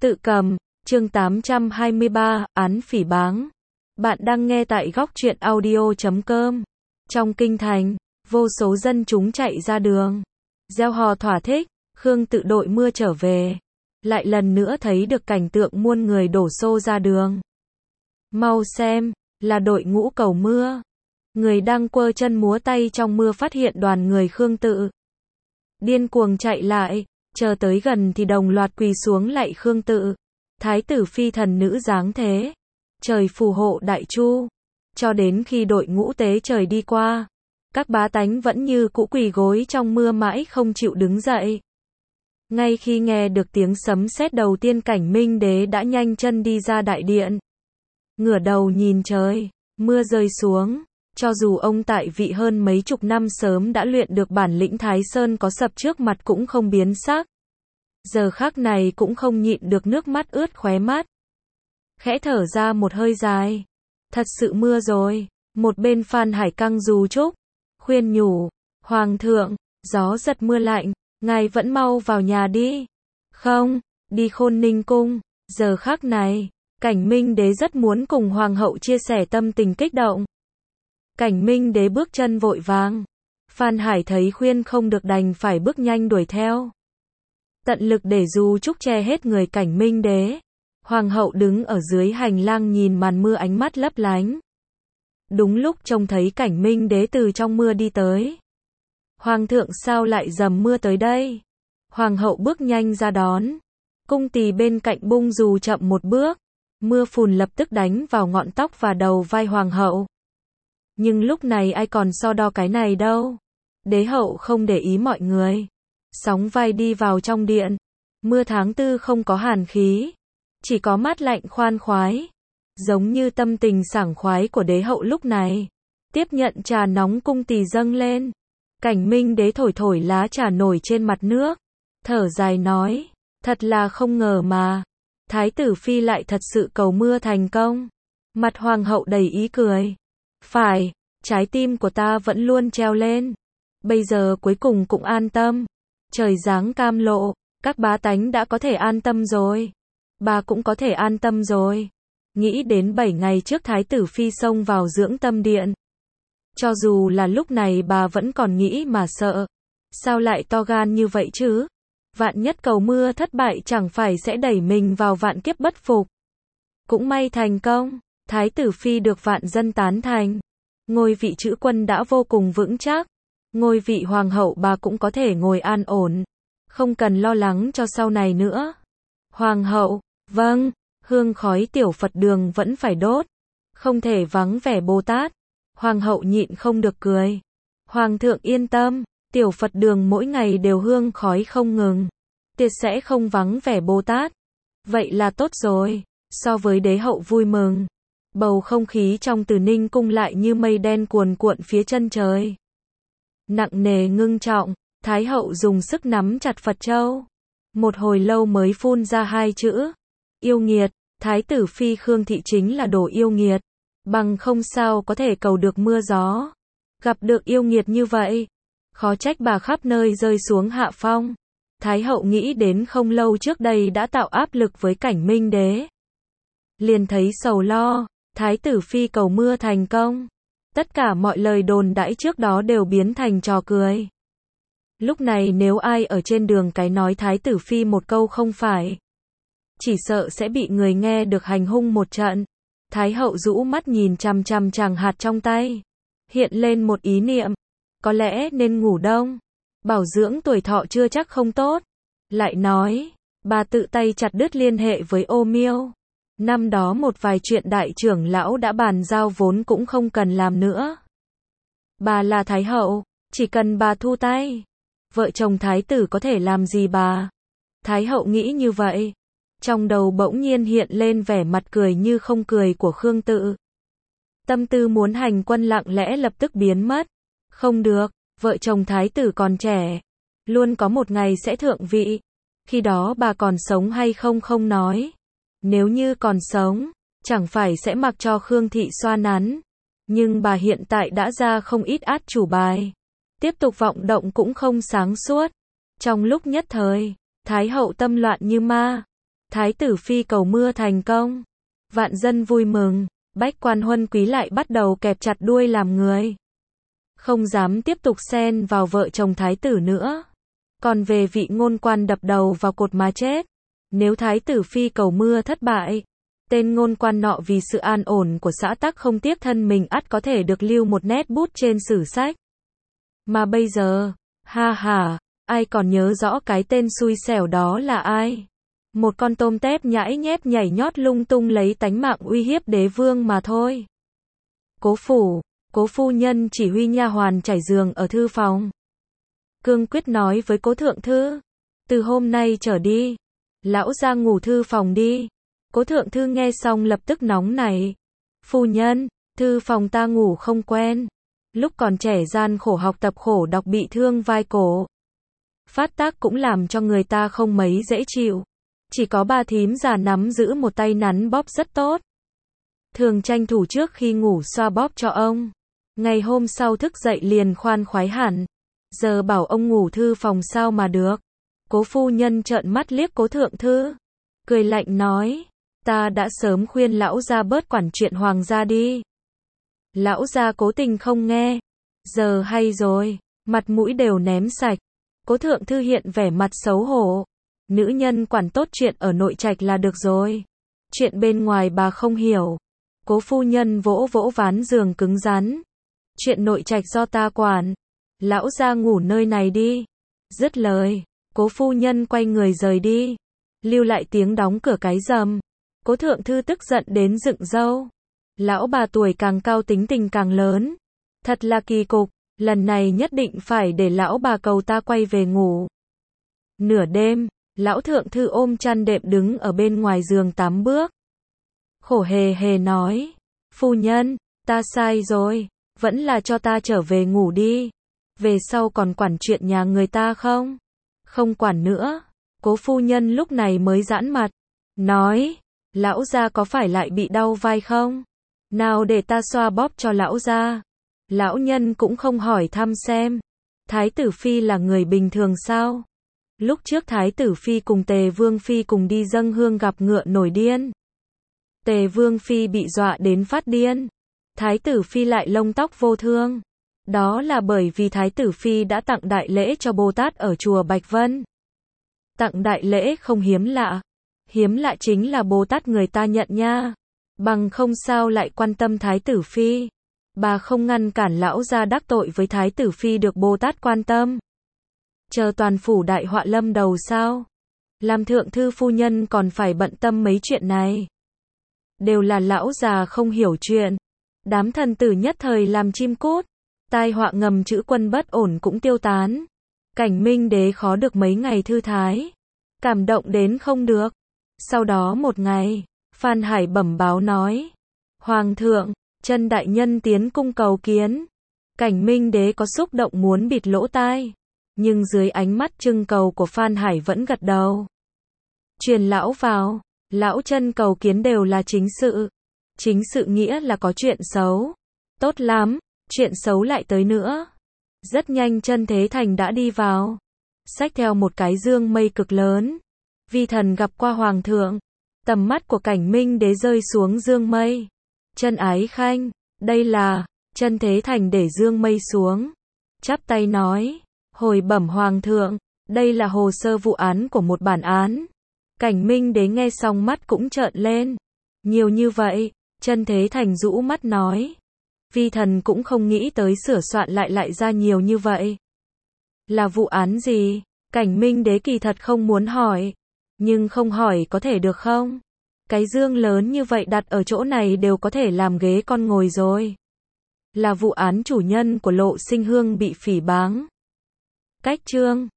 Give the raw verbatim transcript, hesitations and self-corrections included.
Tự cầm, chương tám trăm hai mươi ba, án phỉ báng. Bạn đang nghe tại góc truyện audio chấm com. Trong kinh thành, vô số dân chúng chạy ra đường, reo hò thỏa thích, Khương Tự đội mưa trở về. Lại lần nữa thấy được cảnh tượng muôn người đổ xô ra đường. Mau xem, là đội ngũ cầu mưa. Người đang quơ chân múa tay trong mưa phát hiện đoàn người Khương Tự. Điên cuồng chạy lại, chờ tới gần thì đồng loạt quỳ xuống lạy Khương Tự. Thái tử phi thần nữ dáng thế, trời phù hộ đại chu. Cho đến khi đội ngũ tế trời đi qua, các bá tánh vẫn như cũ quỳ gối trong mưa mãi không chịu đứng dậy. Ngay khi nghe được tiếng sấm sét đầu tiên, Cảnh Minh Đế đã nhanh chân đi ra đại điện. Ngửa đầu nhìn trời, mưa rơi xuống. Cho dù ông tại vị hơn mấy chục năm sớm đã luyện được bản lĩnh Thái Sơn có sập trước mặt cũng không biến sắc. Giờ khắc này cũng không nhịn được nước mắt ướt khóe mắt. Khẽ thở ra một hơi dài. Thật sự mưa rồi. Một bên Phan Hải căng dù trúc, khuyên nhủ, Hoàng thượng, gió giật mưa lạnh, ngài vẫn mau vào nhà đi. Không, đi Khôn Ninh cung. Giờ khắc này, Cảnh Minh Đế rất muốn cùng Hoàng hậu chia sẻ tâm tình kích động. Cảnh Minh Đế bước chân vội vàng. Phan Hải thấy khuyên không được đành phải bước nhanh đuổi theo. Tận lực để dù trúc che hết người Cảnh Minh Đế. Hoàng hậu đứng ở dưới hành lang nhìn màn mưa, ánh mắt lấp lánh. Đúng lúc trông thấy Cảnh Minh Đế từ trong mưa đi tới. Hoàng thượng sao lại dầm mưa tới đây? Hoàng hậu bước nhanh ra đón. Cung tỳ bên cạnh bung dù chậm một bước. Mưa phùn lập tức đánh vào ngọn tóc và đầu vai Hoàng hậu. Nhưng lúc này ai còn so đo cái này đâu. Đế hậu không để ý mọi người. Sóng vai đi vào trong điện. Mưa tháng tư không có hàn khí. Chỉ có mát lạnh khoan khoái. Giống như tâm tình sảng khoái của đế hậu lúc này. Tiếp nhận trà nóng cung tỳ dâng lên. Cảnh Minh Đế thổi thổi lá trà nổi trên mặt nước. Thở dài nói. Thật là không ngờ mà. Thái tử phi lại thật sự cầu mưa thành công. Mặt hoàng hậu đầy ý cười. Phải, trái tim của ta vẫn luôn treo lên. Bây giờ cuối cùng cũng an tâm. Trời giáng cam lộ, các bá tánh đã có thể an tâm rồi. Bà cũng có thể an tâm rồi. Nghĩ đến bảy ngày trước Thái tử phi xông vào dưỡng tâm điện. Cho dù là lúc này bà vẫn còn nghĩ mà sợ. Sao lại to gan như vậy chứ? Vạn nhất cầu mưa thất bại chẳng phải sẽ đẩy mình vào vạn kiếp bất phục. Cũng may thành công. Thái tử phi được vạn dân tán thành. Ngôi vị chữ quân đã vô cùng vững chắc. Ngôi vị hoàng hậu bà cũng có thể ngồi an ổn. Không cần lo lắng cho sau này nữa. Hoàng hậu, vâng, hương khói tiểu Phật đường vẫn phải đốt. Không thể vắng vẻ Bồ Tát. Hoàng hậu nhịn không được cười. Hoàng thượng yên tâm, tiểu Phật đường mỗi ngày đều hương khói không ngừng. Tuyệt sẽ không vắng vẻ Bồ Tát. Vậy là tốt rồi. So với đế hậu vui mừng. Bầu không khí trong Từ Ninh cung lại như mây đen cuồn cuộn phía chân trời. Nặng nề ngưng trọng, Thái hậu dùng sức nắm chặt Phật châu. Một hồi lâu mới phun ra hai chữ. Yêu nghiệt, Thái tử phi Khương Thị chính là đồ yêu nghiệt. Bằng không sao có thể cầu được mưa gió. Gặp được yêu nghiệt như vậy, khó trách bà khắp nơi rơi xuống hạ phong. Thái hậu nghĩ đến không lâu trước đây đã tạo áp lực với Cảnh Minh Đế. Liền thấy sầu lo. Thái tử phi cầu mưa thành công. Tất cả mọi lời đồn đãi trước đó đều biến thành trò cười. Lúc này nếu ai ở trên đường cái nói Thái tử phi một câu không phải, chỉ sợ sẽ bị người nghe được hành hung một trận. Thái hậu rũ mắt nhìn chằm chằm tràng hạt trong tay. Hiện lên một ý niệm. Có lẽ nên ngủ đông. Bảo dưỡng tuổi thọ chưa chắc không tốt. Lại nói, bà tự tay chặt đứt liên hệ với Ô Miêu. Năm đó một vài chuyện đại trưởng lão đã bàn giao vốn cũng không cần làm nữa. Bà là Thái hậu, chỉ cần bà thu tay, vợ chồng Thái tử có thể làm gì bà? Thái hậu nghĩ như vậy. Trong đầu bỗng nhiên hiện lên vẻ mặt cười như không cười của Khương Tự. Tâm tư muốn hành quân lặng lẽ lập tức biến mất. Không được, vợ chồng Thái tử còn trẻ. Luôn có một ngày sẽ thượng vị. Khi đó bà còn sống hay không không nói. Nếu như còn sống, chẳng phải sẽ mặc cho Khương Thị xoa nắn. Nhưng bà hiện tại đã ra không ít át chủ bài. Tiếp tục vọng động cũng không sáng suốt. Trong lúc nhất thời, Thái hậu tâm loạn như ma. Thái tử phi cầu mưa thành công. Vạn dân vui mừng, bách quan huân quý lại bắt đầu kẹp chặt đuôi làm người. Không dám tiếp tục xen vào vợ chồng thái tử nữa. Còn về vị ngôn quan đập đầu vào cột mà chết. Nếu thái tử phi cầu mưa thất bại, tên ngôn quan nọ vì sự an ổn của xã tắc không tiếc thân mình ắt có thể được lưu một nét bút trên sử sách. Mà bây giờ, ha ha, ai còn nhớ rõ cái tên xui xẻo đó là ai? Một con tôm tép nhãi nhép nhảy nhót lung tung lấy tánh mạng uy hiếp đế vương mà thôi. Cố phủ, cố phu nhân chỉ huy nha hoàn trải giường ở thư phòng. Cương quyết nói với cố thượng thư, từ hôm nay trở đi, lão ra ngủ thư phòng đi. Cố thượng thư nghe xong lập tức nóng nảy. Phu nhân, thư phòng ta ngủ không quen. Lúc còn trẻ gian khổ học tập khổ đọc bị thương vai cổ. Phát tác cũng làm cho người ta không mấy dễ chịu. Chỉ có bà thím già nắm giữ một tay nắn bóp rất tốt. Thường tranh thủ trước khi ngủ xoa bóp cho ông. Ngày hôm sau thức dậy liền khoan khoái hẳn. Giờ bảo ông ngủ thư phòng sao mà được. Cố phu nhân trợn mắt liếc cố thượng thư. Cười lạnh nói, ta đã sớm khuyên lão gia bớt quản chuyện hoàng gia đi. Lão gia cố tình không nghe. Giờ hay rồi, mặt mũi đều ném sạch. Cố thượng thư hiện vẻ mặt xấu hổ. Nữ nhân quản tốt chuyện ở nội trạch là được rồi. Chuyện bên ngoài bà không hiểu. Cố phu nhân vỗ vỗ ván giường cứng rắn. Chuyện nội trạch do ta quản. Lão gia ngủ nơi này đi. Dứt lời, cố phu nhân quay người rời đi. Lưu lại tiếng đóng cửa cái rầm. Cố thượng thư tức giận đến dựng râu. Lão bà tuổi càng cao tính tình càng lớn. Thật là kỳ cục, lần này nhất định phải để lão bà cầu ta quay về ngủ. Nửa đêm, lão thượng thư ôm chăn đệm đứng ở bên ngoài giường tám bước. Khổ hề hề nói, phu nhân, ta sai rồi, vẫn là cho ta trở về ngủ đi. Về sau còn quản chuyện nhà người ta không? Không quản nữa. Cố phu nhân lúc này mới giãn mặt. Nói, lão gia có phải lại bị đau vai không? Nào để ta xoa bóp cho lão gia. Lão nhân cũng không hỏi thăm xem. Thái tử phi là người bình thường sao? Lúc trước thái tử phi cùng tề vương phi cùng đi dâng hương gặp ngựa nổi điên. Tề vương phi bị dọa đến phát điên. Thái tử phi lại lông tóc vô thương. Đó là bởi vì thái tử phi đã tặng đại lễ cho Bồ Tát ở chùa Bạch Vân. Tặng đại lễ không hiếm lạ. Hiếm lạ chính là Bồ Tát người ta nhận nha. Bằng không sao lại quan tâm thái tử phi. Bà không ngăn cản lão gia đắc tội với thái tử phi được Bồ Tát quan tâm. Chờ toàn phủ đại họa lâm đầu sao? Làm thượng thư phu nhân còn phải bận tâm mấy chuyện này. Đều là lão già không hiểu chuyện. Đám thần tử nhất thời làm chim cút. Tai họa ngầm chữ quân bất ổn cũng tiêu tán. Cảnh Minh đế khó được mấy ngày thư thái. Cảm động đến không được. Sau đó một ngày, Phan Hải bẩm báo nói. Hoàng thượng, Chân đại nhân tiến cung cầu kiến. Cảnh Minh đế có xúc động muốn bịt lỗ tai. Nhưng dưới ánh mắt trưng cầu của Phan Hải vẫn gật đầu. Truyền lão vào. Lão Chân cầu kiến đều là chính sự. Chính sự nghĩa là có chuyện xấu. Tốt lắm, chuyện xấu lại tới nữa. Rất nhanh Chân Thế Thành đã đi vào. Xách theo một cái dương mây cực lớn. Vi thần gặp qua hoàng thượng. Tầm mắt của Cảnh Minh đế rơi xuống dương mây. Chân ái khanh, đây là. Chân Thế Thành để dương mây xuống. Chắp tay nói. Hồi bẩm hoàng thượng, đây là hồ sơ vụ án của một bản án. Cảnh Minh đế nghe xong mắt cũng trợn lên. Nhiều như vậy, Chân Thế Thành rũ mắt nói. Vi thần cũng không nghĩ tới sửa soạn lại lại ra nhiều như vậy. Là vụ án gì? Cảnh Minh đế kỳ thật không muốn hỏi. Nhưng không hỏi có thể được không? Cái dương lớn như vậy đặt ở chỗ này đều có thể làm ghế con ngồi rồi. Là vụ án chủ nhân của Lộ Sinh Hương bị phỉ báng. Cách chương